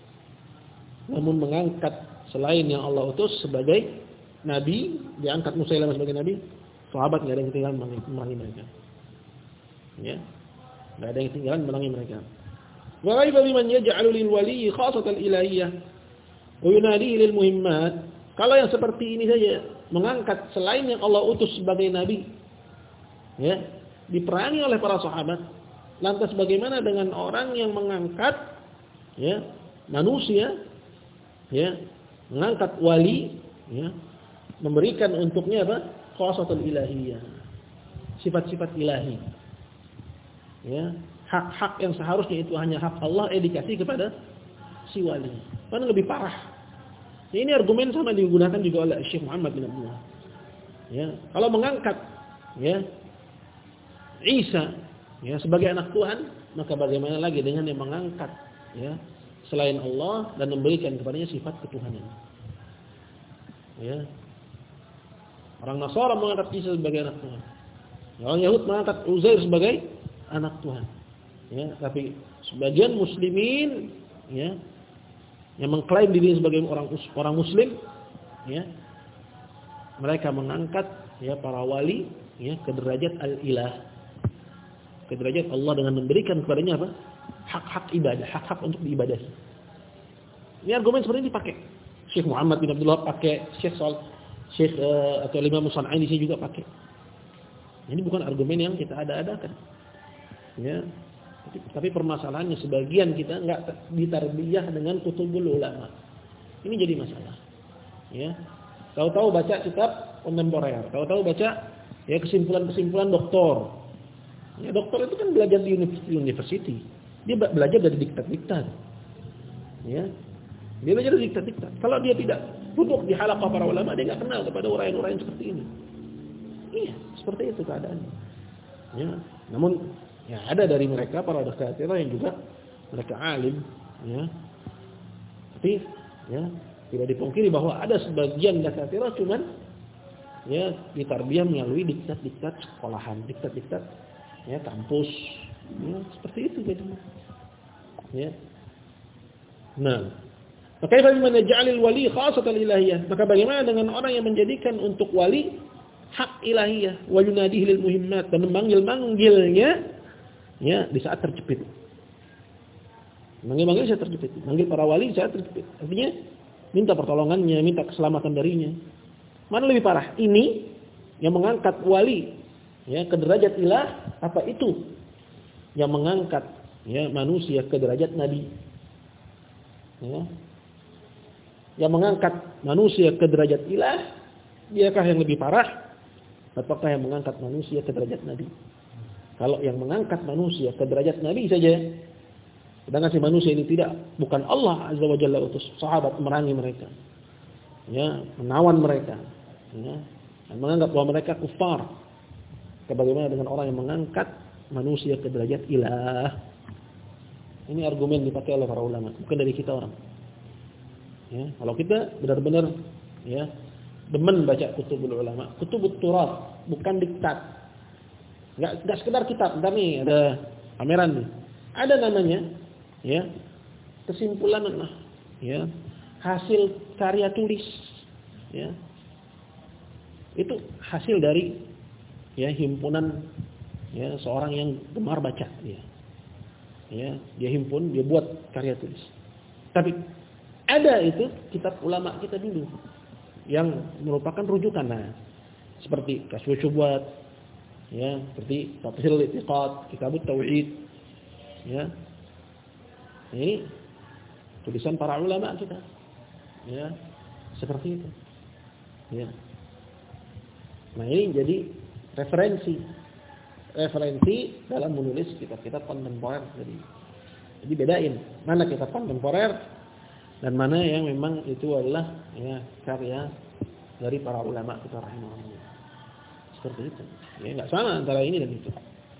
Speaker 1: namun mengangkat selain yang Allah utus sebagai nabi, diangkat Musailamah sebagai nabi, sahabat enggak ada yang ketinggalan memerangi mereka. Ya. Enggak ada yang ketinggalan memerangi mereka. Wa ghaiba liman yaj'alu lil wali khasatal ilahiyyah wa yunadi lil muhimmat. Kalau yang seperti ini saja, mengangkat selain yang Allah utus sebagai nabi, ya, diperangi oleh para sahabat. Lantas bagaimana dengan orang yang mengangkat, ya, manusia, ya, mengangkat wali, ya, memberikan untuknya apa? Khasatul ilahiyah. Sifat-sifat ilahi. Ya, hak-hak yang seharusnya itu hanya hak Allah, eh dikasih kepada si wali. Mana lebih parah? Ini argumen sama digunakan juga oleh Syekh Muhammad bin Abdullah. Ya, kalau mengangkat, ya, Isa, ya, sebagai anak Tuhan, maka bagaimana lagi dengan yang mengangkat, ya, selain Allah dan memberikan kepadanya sifat ketuhanan. Ya. Orang Nasara mengangkat Isa sebagai anak Tuhan. Orang Yahud mengangkat Uzair sebagai anak Tuhan. Ya, tapi sebagian muslimin, ya, yang mengklaim diri sebagai orang orang muslim, ya, mereka mengangkat, ya, para wali, ya, ke derajat al-ilah, ke derajat Allah dengan memberikan kepadanya apa? Hak-hak ibadah, hak-hak untuk diibadahi. Ini argumen seperti ini dipakai Syekh Muhammad bin Abdullah, pakai Syekh Sal, Syekh uh, atau Imam Musanaini juga pakai. Ini bukan argumen yang kita ada-adakan. Ya. Tapi, tapi permasalahannya sebagian kita enggak ditarbiyah dengan kutubul ulama. Ini jadi masalah. Ya. Tahu-tahu baca kitab kontemporer, tahu-tahu baca, ya, kesimpulan-kesimpulan doktor. Ya, doktor itu kan belajar di university. Dia belajar dari diktat-diktat. Ya. Dia belajar dari diktat-diktat. Kalau dia tidak duduk di halaqah para ulama, dia enggak kenal kepada uraian-uraian seperti ini. Iya, seperti itu keadaannya. Ya, namun ya ada dari mereka para dokter yang juga mereka alim, Ya. Tapi ya tidak dipungkiri bahwa ada sebagian dakatirah cuman ya ditarbiyah melalui diktat-diktat sekolahan, diktat-diktat ya kampus. Ya, seperti itu jadinya. Ya. Nah, maka bagaimana ja'alil wali khasatan ilahiyah? Maka bagaimana dengan orang yang menjadikan untuk wali hak ilahiyah, wa yunadihi lil muhimmat, dan memanggil-manggilnya ya di saat terjepit. Manggil-manggil saat terjepit, manggil para wali saat terjepit. Artinya minta pertolongannya, minta keselamatan darinya. Mana lebih parah? Ini yang mengangkat wali ya ke derajat ilah, apa itu yang mengangkat ya manusia ke derajat nabi? Ya. Yang mengangkat manusia ke derajat ilah, diakah yang lebih parah? Ataukah yang mengangkat manusia ke derajat nabi? Kalau yang mengangkat manusia ke derajat nabi saja, sedangkan si manusia ini tidak, bukan Allah Azza wa Jalla utus sahabat merangi mereka, ya, menawan mereka, ya, dan menganggap bahwa mereka kufar. Bagaimana dengan orang yang mengangkat manusia ke derajat ilah? Ini argumen dipakai oleh para ulama, bukan dari kita orang. Ya, kalau kita benar-benar ya demen baca kutubul ulama, kutubut turat, bukan diktat. Enggak enggak sekedar kitab, entar nih ada pameran nih. Ada namanya ya kesimpulan ya hasil karya tulis ya. Itu hasil dari ya himpunan ya seorang yang gemar baca ya. Ya, dia himpun, dia buat karya tulis. Tapi ada itu kitab ulama kita dulu yang merupakan rujukan, nah seperti Kasyfus Syubhat, ya, seperti Tafsirul I'tiqad, Kitabut Tauhid, ya. Ini tulisan para ulama kita, ya, seperti itu, ya. Nah ini jadi referensi, referensi dalam menulis kitab-kitab kontemporer. Jadi, jadi bedain mana kitab kontemporer dan mana yang memang itu adalah ya karya dari para ulama kita rahimahullah. Seperti itu. Ya enggak sama antara ini dan itu.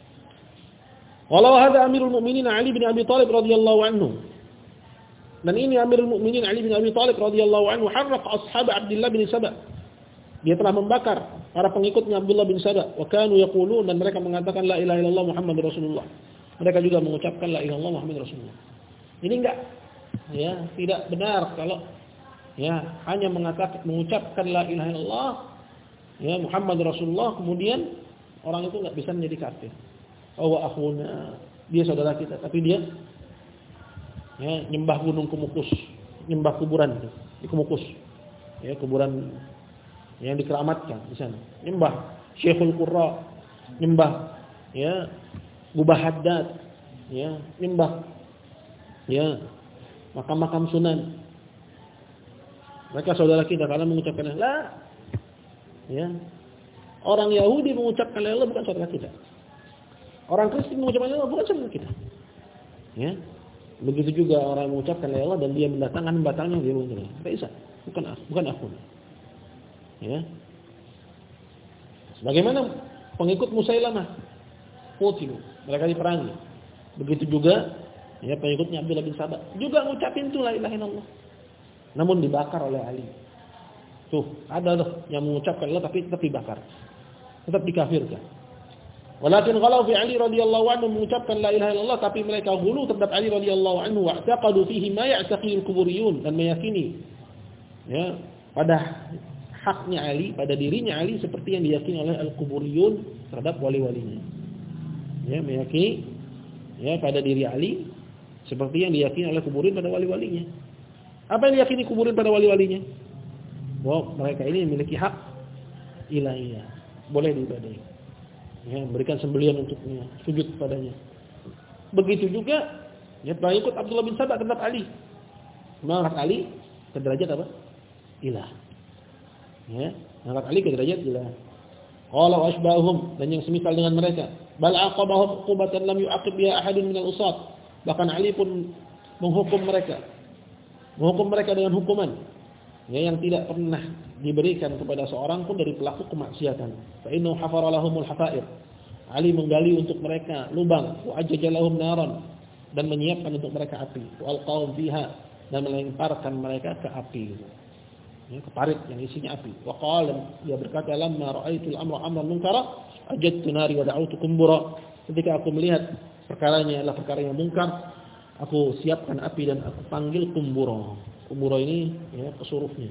Speaker 1: Walau hadza Amirul Mukminin Ali bin Abi Thalib radhiyallahu anhu. Dan ini Amirul Mukminin Ali bin Abi Thalib radhiyallahu anhu harraq ashab Abdullah bin Saba. Dia telah membakar para pengikutnya Abdullah bin Saba. Wa kanu yaqulun, dan mereka mengatakan la ilaha illallah Muhammadur Rasulullah. Mereka juga mengucapkan la ilaha illallah Muhammadur Rasulullah. Ini enggak ya, tidak benar kalau ya hanya mengatakan mengucapkan la ilaha illallah ya Muhammad Rasulullah kemudian orang itu enggak bisa menjadi kafir. Oh wa akhuna, dia saudara kita, tapi dia ya nyembah gunung Kemukus, nyembah kuburan itu, di Kemukus. Ya, kuburan yang dikeramatkan di sana. Nyembah Syekhul Qurra, nyembah ya Gubah Haddad, ya, nyembah ya makam-makam Sunan. Mereka saudara kita karena mengucapkan la. Ya. Orang Yahudi mengucapkan la ilaha bukan saudara kita. Orang Kristen mengucapkan la ilaha bukan saudara kita. Ya. Begitu juga orang yang mengucapkan la ilaha dan dia mendatangkan batangnya dia mungkin. Bisa. Bukan bukan aku. Ya. Sebagaimana pengikut Musailamah, qutilu, mereka diperangi. Begitu juga ya pengikutnya Abdullah bin Saba juga ngucapin tu la ilaha illallah. Namun dibakar oleh Ali. Tuh, ada loh yang mengucapkan la tapi tetap dibakar. Tetap dikafirkan. Walakin ghalau fi Ali radhiyallahu anhu mengucapkan la ilaha illallah tapi mereka ghulu terhadap Ali radhiyallahu anhu wa i'taqadu fihi ma ya'taqil kuburiyun, dan meyakini ya pada haknya Ali, pada dirinya Ali seperti yang diyakini oleh al-kuburiyun terhadap wali-walinya. Ya, meyakini ya pada diri Ali seperti yang diyakini oleh kuburin pada wali-walinya. Apa yang diyakini kuburin pada wali-walinya? Bahwa mereka ini memiliki hak ilahiyah, boleh diibadahi. Ya, berikan sembelihan untuknya, sujud padanya. Begitu juga ya pengikut Abdullah bin Saba terhadap Ali. Mengangkat Ali ke derajat apa? Ilah. Ya, mengangkat Ali ke derajat ilah. Qala asbahum, dan yang semisal dengan mereka. Bal aqabahum uqubatan lam yu'aqib biha ahadun minal usat. Bahkan Ali pun menghukum mereka. Menghukum mereka dengan hukuman ya, yang tidak pernah diberikan kepada seorang pun dari pelaku kemaksiatan. Fa innahu hafara lahumul hafair. Ali menggali untuk mereka lubang, wa ajjaja lahum naran. dan menyiapkan untuk mereka api. Wal qaum fiha, dan melemparkan mereka ke api. Ya, ke parit yang isinya api. Wa qala, dia berkata, lamma ra'aitul amra amran munkara ajadtu nari wa da'awtu kumbura. Ketika aku melihat perkaranya adalah perkara yang mungkar, aku siapkan api dan aku panggil kumbura. Kumbura ini ya pesuruhnya.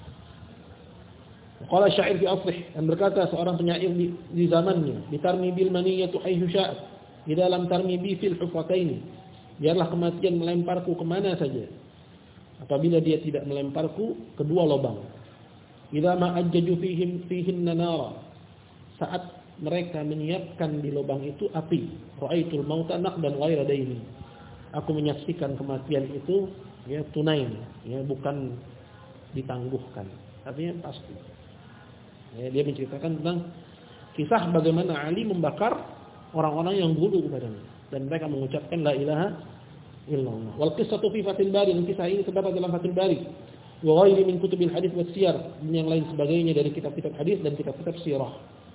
Speaker 1: Qala syair fi asrih, dan berkata seorang penyair di, di zamannya, bitarmi bil maniyatu haythu sya'at, idza lam tarmi bi fil hufataini. Biarlah kematian melemparku kemana saja, apabila dia tidak melemparku kedua lubang. Idza ma ajjaju fihim fihin nara, saat mereka menyiapkan di lubang itu api. Ra'aitul mauta naqdan ghaira daini, aku menyaksikan kematian itu ya tunai, ya bukan ditangguhkan, artinya pasti. Ya, dia menceritakan tentang kisah bagaimana Ali membakar orang-orang yang gulu kepadanya dan mereka mengucapkan la ilaha illallah. Wal qissatu fi Fathul Bari, dan kisah ini terdapat dalam Fathul Bari. Wa ghairi min kutubil hadits was siyar, dan yang lain sebagainya dari kitab-kitab hadis dan kitab-kitab sirah.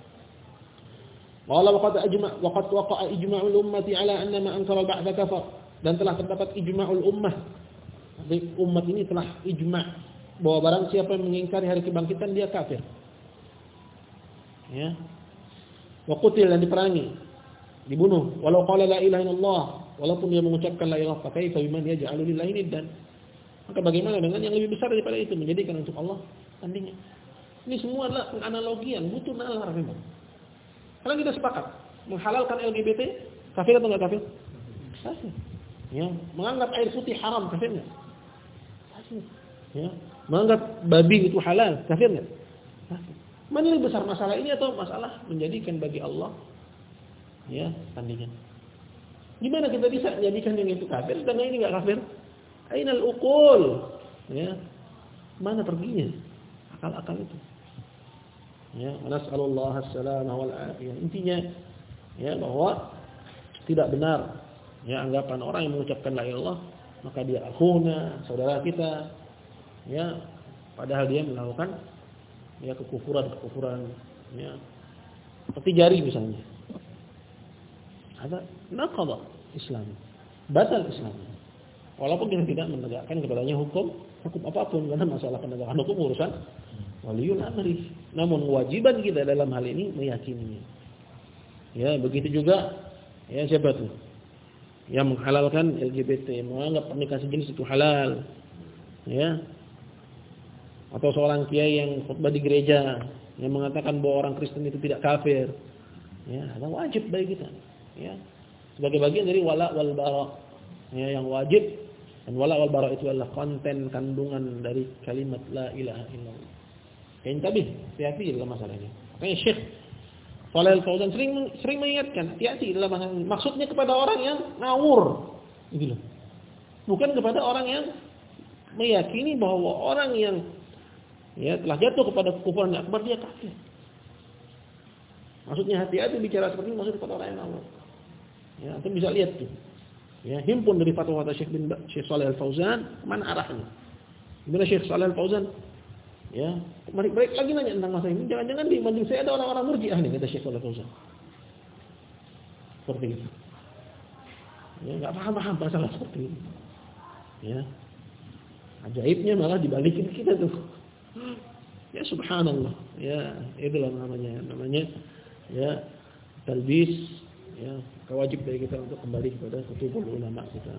Speaker 1: Qala waqad ajma' waqad waqa'a ijma'ul ummati ala anna ma ankara al-ba'th kafar, dan telah terdapat ijma'ul ummah. Jadi umat ini telah ijma' bahwa barang siapa yang mengingkari hari kebangkitan dia kafir. Ya. Wa qutil, dan diperangi, dibunuh. Walau qala la ilaha illallah, walaupun dia mengucapkan la ilaha, fa kaifa biman yaj'alu lillahi niddan. Maka bagaimana dengan yang lebih besar daripada itu, menjadikan untuk Allah tandingan. Ini semua adalah penganalogian, butuh nalar memang. Karena kita sepakat menghalalkan L G B T, kafir atau enggak kafir? Kafir. Ya, menganggap air putih haram, kafir enggak? Kafir. Ya, menganggap babi itu halal, kafir enggak? Kafir. Mana yang besar, masalah ini atau masalah menjadikan bagi Allah ya tandingan? Gimana kita bisa menjadikan yang itu kafir sedangkan ini enggak kafir? Ainal uqul? Ya. Mana perginya akal-akal itu? Ya, nas'alullah as-salamah wal afiyah. Intinya ya bahwa tidak benar ya anggapan orang yang mengucapkan la ilaha illallah maka dia akhuna, saudara kita. Ya, padahal dia melakukan ya kekufuran-kekufuran ya. Seperti jari misalnya. Ada naqadha Islam. Batal Islam. Walaupun kita tidak menegakkan kepadanya hukum hukum apapun, karena masalah penegakan hukum urusan waliul amri. Namun kewajiban kita dalam hal ini meyakininya. Ya, begitu juga ya siapa tuh yang menghalalkan L G B T, menganggap pernikahan sejenis itu halal. Ya. Atau seorang kiai yang khutbah di gereja yang mengatakan bahwa orang Kristen itu tidak kafir. Ya, itu wajib bagi kita. Ya. Sebagai bagian dari wala wal bara. Ya, yang wajib, dan wala wal bara itu adalah konten kandungan dari kalimat la ilaha illallah. Yang tabih, hati-hati dalam masalah ini. Makanya Syekh Shalih Al-Fauzan sering sering mengingatkan, hati-hati dalam masalah ini. Maksudnya kepada orang yang ngawur, gitu loh. Bukan kepada orang yang meyakini bahwa orang yang ya telah jatuh kepada kekufuran akbar dia kafir. Maksudnya hati-hati bicara seperti ini, maksud kepada orang yang ngawur. Ya, antum bisa lihat tuh. Ya, himpun dari fatwa Syekh bin Syekh Shalih Al-Fauzan, mana arahnya? Gimana Syekh Shalih Al-Fauzan? Ya, balik lagi nanya tentang masalah ini. Jangan-jangan di majlis saya ada orang-orang murji'ah nih, kata Syekh Shalih Al-Fauzan. Seperti itu. Ya, enggak paham-paham masalah seperti ini. Ya. Ajaibnya malah dibalikin kita tuh. Ya subhanallah. Ya, itulah namanya, namanya ya talbis. Ya, wajib bagi kita untuk kembali kepada kutubul ulama kita.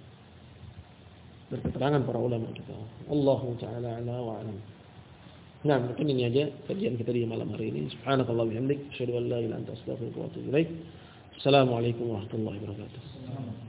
Speaker 1: Berketerangan para ulama kita. Allahu ta'ala ala wa alam. Nah, mungkin ini aja kajian kita di malam hari ini. Subhanakallah wa bihamdik, asyhadu an la ilaha illa anta astaghfiruka wa atubu ilaik. Assalamualaikum warahmatullahi wabarakatuh.